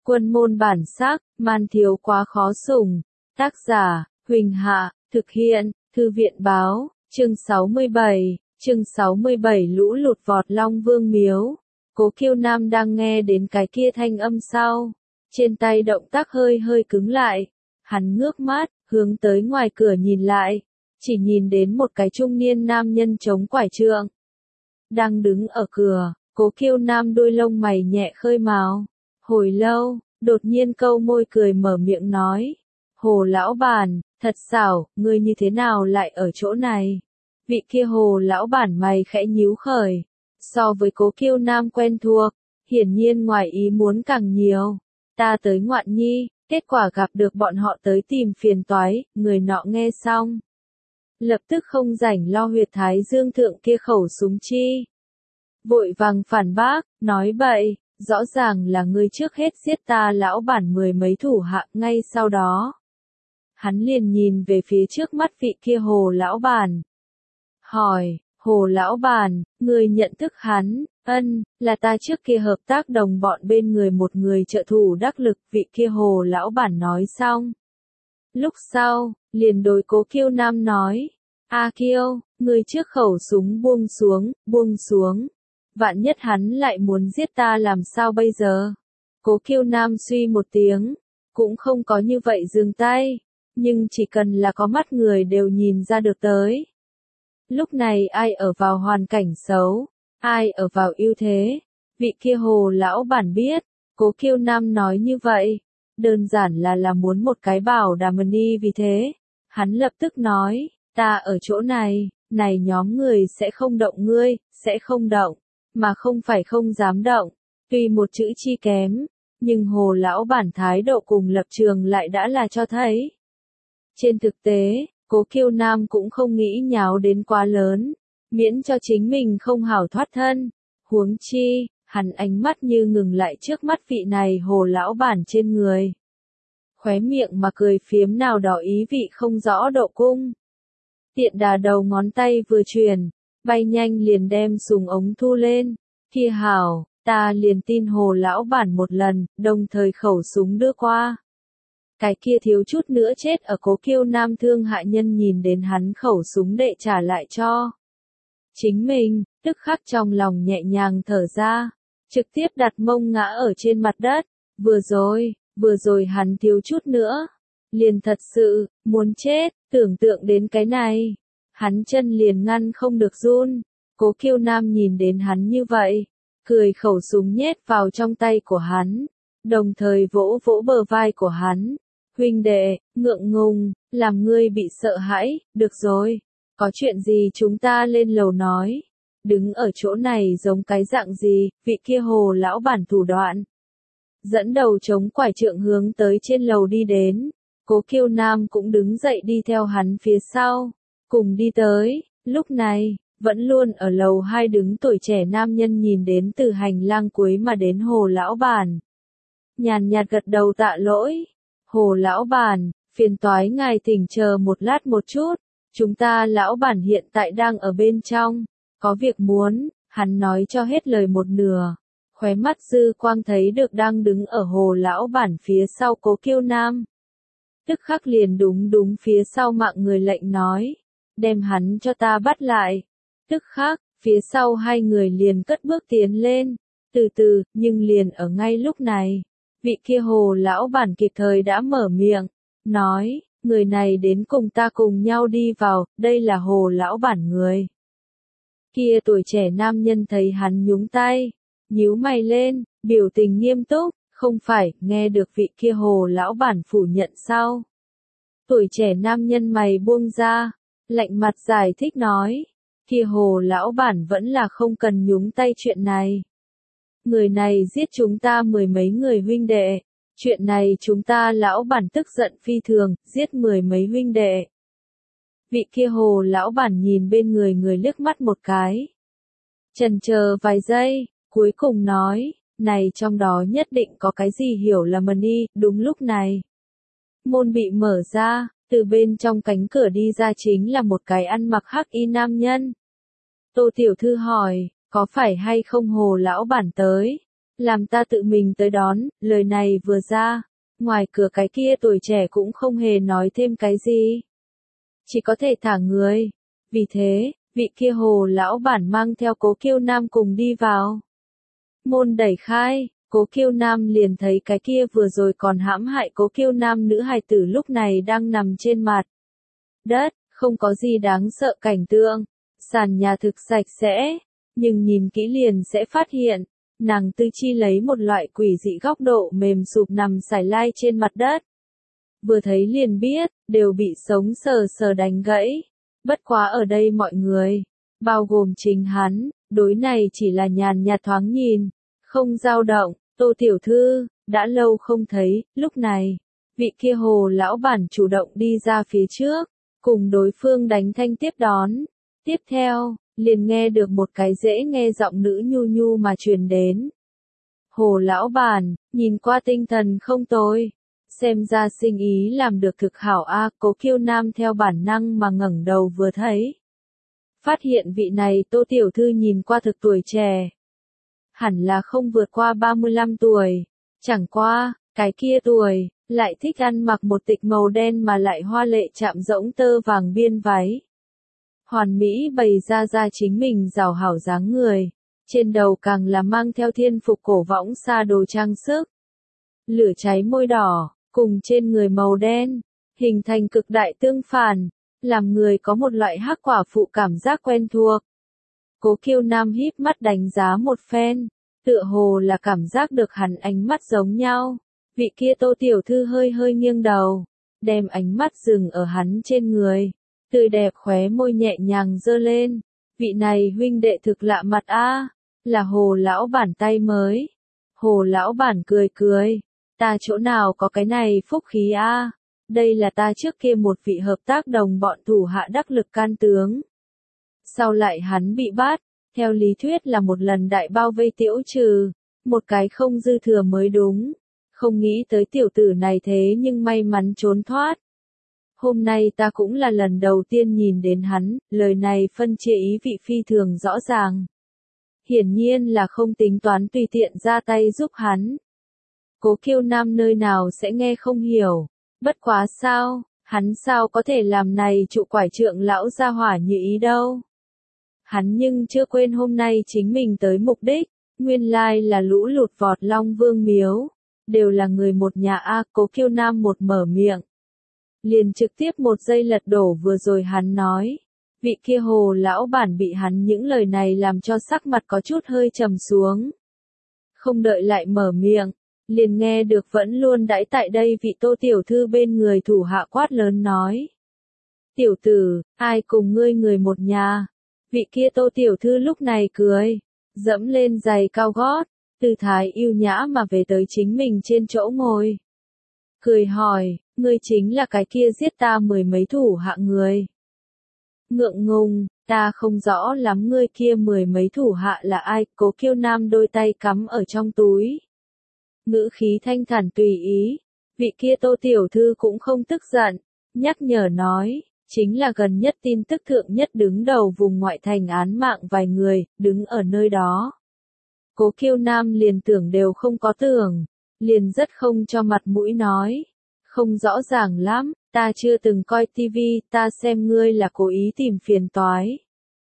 Quân môn bản sắc, man thiếu quá khó sủng. Tác giả, Huỳnh Hạ, thực hiện, Thư viện báo, chương 67, lũ lụt vọt Long Vương miếu. Cố Kiêu Nam đang nghe đến cái kia thanh âm sau. Trên tay động tác hơi hơi cứng lại. Hắn ngước mắt, hướng tới ngoài cửa nhìn lại. Chỉ nhìn đến một cái trung niên nam nhân chống quải trượng. Đang đứng ở cửa, Cố Kiêu Nam đôi lông mày nhẹ khơi mào. Hồi lâu, đột nhiên câu môi cười mở miệng nói. Hồ lão bản, thật xảo, ngươi như thế nào lại ở chỗ này? Vị kia Hồ lão bản mày khẽ nhíu khởi. So với Cố Kiêu Nam quen thuộc, hiển nhiên ngoài ý muốn càng nhiều. Ta tới ngoạn nhi, kết quả gặp được bọn họ tới tìm phiền toái, người nọ nghe xong. Lập tức không rảnh lo huyệt thái dương thượng kia khẩu súng chi. Vội vàng phản bác, nói bậy, rõ ràng là ngươi trước hết giết ta lão bản mười mấy thủ hạ ngay sau đó. Hắn liền nhìn về phía trước mắt vị kia Hồ lão bản. Hỏi, Hồ lão bản, ngươi nhận thức hắn? Ân, là ta trước kia hợp tác đồng bọn bên người một người trợ thủ đắc lực, vị kia Hồ lão bản nói xong. Lúc sau, liền đối Cố Kiêu Nam nói, A Kiêu, ngươi trước khẩu súng buông xuống. Vạn nhất hắn lại muốn giết ta làm sao bây giờ? Cố Kiêu Nam suy một tiếng, cũng không có như vậy dừng tay, nhưng chỉ cần là có mắt người đều nhìn ra được tới. Lúc này ai ở vào hoàn cảnh xấu, ai ở vào ưu thế, vị kia Hồ lão bản biết, Cố Kiêu Nam nói như vậy, đơn giản là muốn một cái bảo đảm đi vì thế, hắn lập tức nói, ta ở chỗ này nhóm người sẽ không động ngươi, sẽ không động, mà không phải không dám động, tuy một chữ chi kém, nhưng Hồ lão bản thái độ cùng lập trường lại đã là cho thấy. Trên thực tế, Cố Kiêu Nam cũng không nghĩ nháo đến quá lớn, miễn cho chính mình không hảo thoát thân. Huống chi, hắn ánh mắt như ngừng lại trước mắt vị này Hồ lão bản trên người. Khóe miệng mà cười phiếm nào đó ý vị không rõ độ cung. Tiện đà đầu ngón tay vừa chuyển, bay nhanh liền đem súng ống thu lên. Kia hảo, ta liền tin Hồ lão bản một lần, đồng thời khẩu súng đưa qua. Cái kia thiếu chút nữa chết ở Cố Kiêu Nam thương hạ nhân nhìn đến hắn khẩu súng đệ trả lại cho chính mình, tức khắc trong lòng nhẹ nhàng thở ra, trực tiếp đặt mông ngã ở trên mặt đất. Vừa rồi hắn thiếu chút nữa, liền thật sự muốn chết, tưởng tượng đến cái này, hắn chân liền ngăn không được run. Cố Kiêu Nam nhìn đến hắn như vậy, cười khẩu súng nhét vào trong tay của hắn, đồng thời vỗ vỗ bờ vai của hắn. Huynh đệ, ngượng ngùng, làm ngươi bị sợ hãi, được rồi, có chuyện gì chúng ta lên lầu nói. Đứng ở chỗ này giống cái dạng gì, vị kia Hồ lão bản thủ đoạn. Dẫn đầu chống quải trượng hướng tới trên lầu đi đến, Cố Kiêu Nam cũng đứng dậy đi theo hắn phía sau, cùng đi tới. Lúc này, vẫn luôn ở lầu 2 đứng tuổi trẻ nam nhân nhìn đến từ hành lang cuối mà đến Hồ lão bản. Nhàn nhạt gật đầu tạ lỗi. Hồ lão bản, phiền toái ngài thỉnh chờ một lát một chút, chúng ta lão bản hiện tại đang ở bên trong, có việc muốn, hắn nói cho hết lời một nửa, khóe mắt dư quang thấy được đang đứng ở Hồ lão bản phía sau Cố Kiêu Nam. Tức khắc liền đúng phía sau mạng người lệnh nói, đem hắn cho ta bắt lại. Tức khắc, phía sau hai người liền cất bước tiến lên, từ từ, nhưng liền ở ngay lúc này. Vị kia Hồ lão bản kịp thời đã mở miệng, nói, người này đến cùng ta cùng nhau đi vào, đây là Hồ lão bản người. Kia tuổi trẻ nam nhân thấy hắn nhúng tay, nhíu mày lên, biểu tình nghiêm túc, không phải, nghe được vị kia Hồ lão bản phủ nhận sau. Tuổi trẻ nam nhân mày buông ra, lạnh mặt giải thích nói, kia Hồ lão bản vẫn là không cần nhúng tay chuyện này. Người này giết chúng ta mười mấy người huynh đệ, chuyện này chúng ta lão bản tức giận phi thường, giết mười mấy huynh đệ. Vị kia Hồ lão bản nhìn bên người liếc mắt một cái. Chần chờ vài giây, cuối cùng nói, này trong đó nhất định có cái gì hiểu lầm đi. Đúng lúc này, môn bị mở ra, từ bên trong cánh cửa đi ra chính là một cái ăn mặc hắc y nam nhân. Tô tiểu thư hỏi, có phải hay không Hồ lão bản tới? làm ta tự mình tới đón, lời này vừa ra, ngoài cửa cái kia tuổi trẻ cũng không hề nói thêm cái gì. Chỉ có thể thả người. Vì thế, vị kia Hồ lão bản mang theo Cố Kiêu Nam cùng đi vào. Môn đẩy khai, Cố Kiêu Nam liền thấy cái kia vừa rồi còn hãm hại Cố Kiêu Nam nữ hài tử lúc này đang nằm trên mặt đất, không có gì đáng sợ cảnh tượng. Sàn nhà thực sạch sẽ, nhưng nhìn kỹ liền sẽ phát hiện, nàng tư chi lấy một loại quỷ dị góc độ mềm sụp nằm sải lai trên mặt đất. Vừa thấy liền biết, đều bị sống sờ sờ đánh gãy. Bất quá ở đây mọi người, bao gồm chính hắn, đối này chỉ là nhàn nhạt thoáng nhìn, không dao động. Tô tiểu thư, đã lâu không thấy, lúc này, vị kia Hồ lão bản chủ động đi ra phía trước, cùng đối phương đánh thanh tiếp đón. Tiếp theo, liền nghe được một cái dễ nghe giọng nữ nhu nhu mà truyền đến. Hồ lão bản, nhìn qua tinh thần không tồi, xem ra sinh ý làm được thực hảo a. Cố Kiêu Nam theo bản năng mà ngẩng đầu vừa thấy, phát hiện vị này Tô tiểu thư nhìn qua thực tuổi trẻ, hẳn là không vượt qua 35 tuổi, chẳng qua, cái kia tuổi, lại thích ăn mặc một tịch màu đen mà lại hoa lệ chạm rỗng tơ vàng biên váy. Hoàn mỹ bày ra chính mình rào hảo dáng người, trên đầu càng là mang theo thiên phục cổ võng xa đồ trang sức. Lửa cháy môi đỏ, cùng trên người màu đen, hình thành cực đại tương phản, làm người có một loại hắc quả phụ cảm giác quen thuộc. Cố Kiêu Nam híp mắt đánh giá một phen, tựa hồ là cảm giác được hắn ánh mắt giống nhau. Vị kia Tô tiểu thư hơi hơi nghiêng đầu, đem ánh mắt dừng ở hắn trên người, tươi đẹp khóe môi nhẹ nhàng giơ lên. Vị này huynh đệ thực lạ mặt a, là Hồ lão bản tay mới. Hồ lão bản cười cười, ta chỗ nào có cái này phúc khí a, đây là ta trước kia một vị hợp tác đồng bọn thủ hạ đắc lực can tướng. Sau lại hắn bị bắt, theo lý thuyết là một lần đại bao vây tiễu trừ, một cái không dư thừa mới đúng. Không nghĩ tới tiểu tử này thế nhưng may mắn trốn thoát. Hôm nay ta cũng là lần đầu tiên nhìn đến hắn, lời này phân chia ý vị phi thường rõ ràng. Hiển nhiên là không tính toán tùy tiện ra tay giúp hắn. Cố Kiêu Nam nơi nào sẽ nghe không hiểu, bất quá sao, hắn sao có thể làm này trụ quải trượng lão gia hỏa như ý đâu. Hắn nhưng chưa quên hôm nay chính mình tới mục đích, nguyên lai là lũ lụt vọt Long Vương miếu, đều là người một nhà a. Cố Kiêu Nam một mở miệng, liền trực tiếp một giây lật đổ vừa rồi hắn nói. Vị kia Hồ lão bản bị hắn những lời này làm cho sắc mặt có chút hơi trầm xuống. Không đợi lại mở miệng, liền nghe được vẫn luôn đãi tại đây vị Tô tiểu thư bên người thủ hạ quát lớn nói. Tiểu tử, ai cùng ngươi người một nhà? Vị kia Tô tiểu thư lúc này cười, dẫm lên giày cao gót, tư thái yêu nhã mà về tới chính mình trên chỗ ngồi. Cười hỏi, ngươi chính là cái kia giết ta mười mấy thủ hạ người. Ngượng ngùng, ta không rõ lắm ngươi kia mười mấy thủ hạ là ai. Cố Kiêu Nam đôi tay cắm ở trong túi, ngữ khí thanh thản tùy ý. Vị kia Tô tiểu thư cũng không tức giận, nhắc nhở nói, chính là gần nhất tin tức thượng nhất đứng đầu vùng ngoại thành án mạng vài người, đứng ở nơi đó. Cố Kiêu Nam liền tưởng đều không có tưởng, liền rất không cho mặt mũi nói, không rõ ràng lắm, ta chưa từng coi tivi, ta xem ngươi là cố ý tìm phiền toái.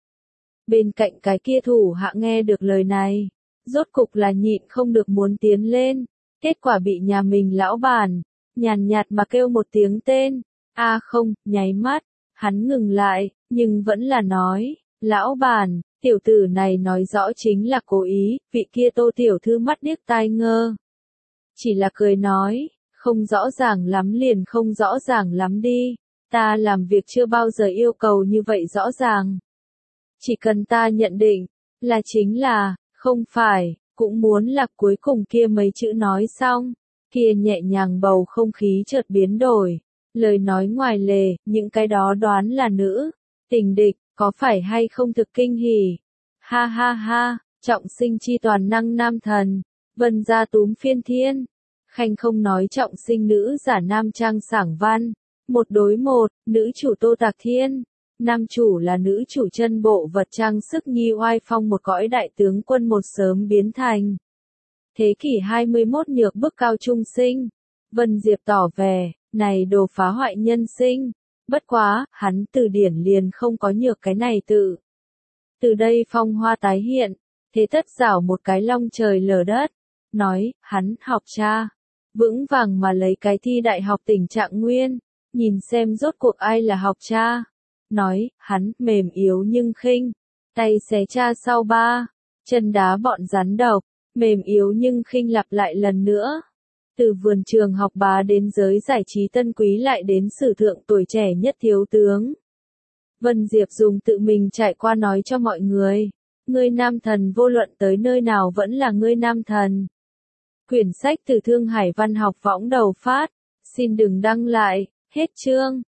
Bên cạnh cái kia thủ hạ nghe được lời này, rốt cục là nhịn không được muốn tiến lên, kết quả bị nhà mình lão bản, nhàn nhạt mà kêu một tiếng tên, a không, nháy mắt, hắn ngừng lại, nhưng vẫn là nói, lão bản, tiểu tử này nói rõ chính là cố ý. Vị kia Tô tiểu thư mắt điếc tai ngơ, chỉ là cười nói, không rõ ràng lắm liền không rõ ràng lắm đi, ta làm việc chưa bao giờ yêu cầu như vậy rõ ràng. Chỉ cần ta nhận định, là chính là, không phải, cũng muốn là cuối cùng kia mấy chữ nói xong, kia nhẹ nhàng bầu không khí chợt biến đổi, lời nói ngoài lề, những cái đó đoán là nữ, tình địch, có phải hay không thực kinh hỉ. Ha ha ha, trọng sinh chi toàn năng nam thần, vân gia túm phiên thiên. Khanh không nói trọng sinh nữ giả nam trang sảng văn, một đối một, nữ chủ Tô Tạc Thiên, nam chủ là nữ chủ chân bộ vật trang sức nhi oai phong một cõi đại tướng quân một sớm biến thành. Thế kỷ 21 nhược bức cao trung sinh. Vân Diệp tỏ vẻ, này đồ phá hoại nhân sinh. Bất quá, hắn từ điển liền không có nhược cái này tự. Từ đây phong hoa tái hiện, thế tất rảo một cái long trời lở đất. Nói, hắn học cha. Vững vàng mà lấy cái thi đại học tình trạng nguyên. Nhìn xem rốt cuộc ai là học cha. Nói, hắn mềm yếu nhưng khinh. Tay xé cha sau ba. Chân đá bọn rắn độc. Mềm yếu nhưng khinh lặp lại lần nữa. Từ vườn trường học bá đến giới giải trí tân quý lại đến sử thượng tuổi trẻ nhất thiếu tướng. Vân Diệp dùng tự mình trải qua nói cho mọi người. Ngươi nam thần vô luận tới nơi nào vẫn là ngươi nam thần. Quyển sách từ Thương Hải Văn học võng đầu phát. Xin đừng đăng lại. Hết chương.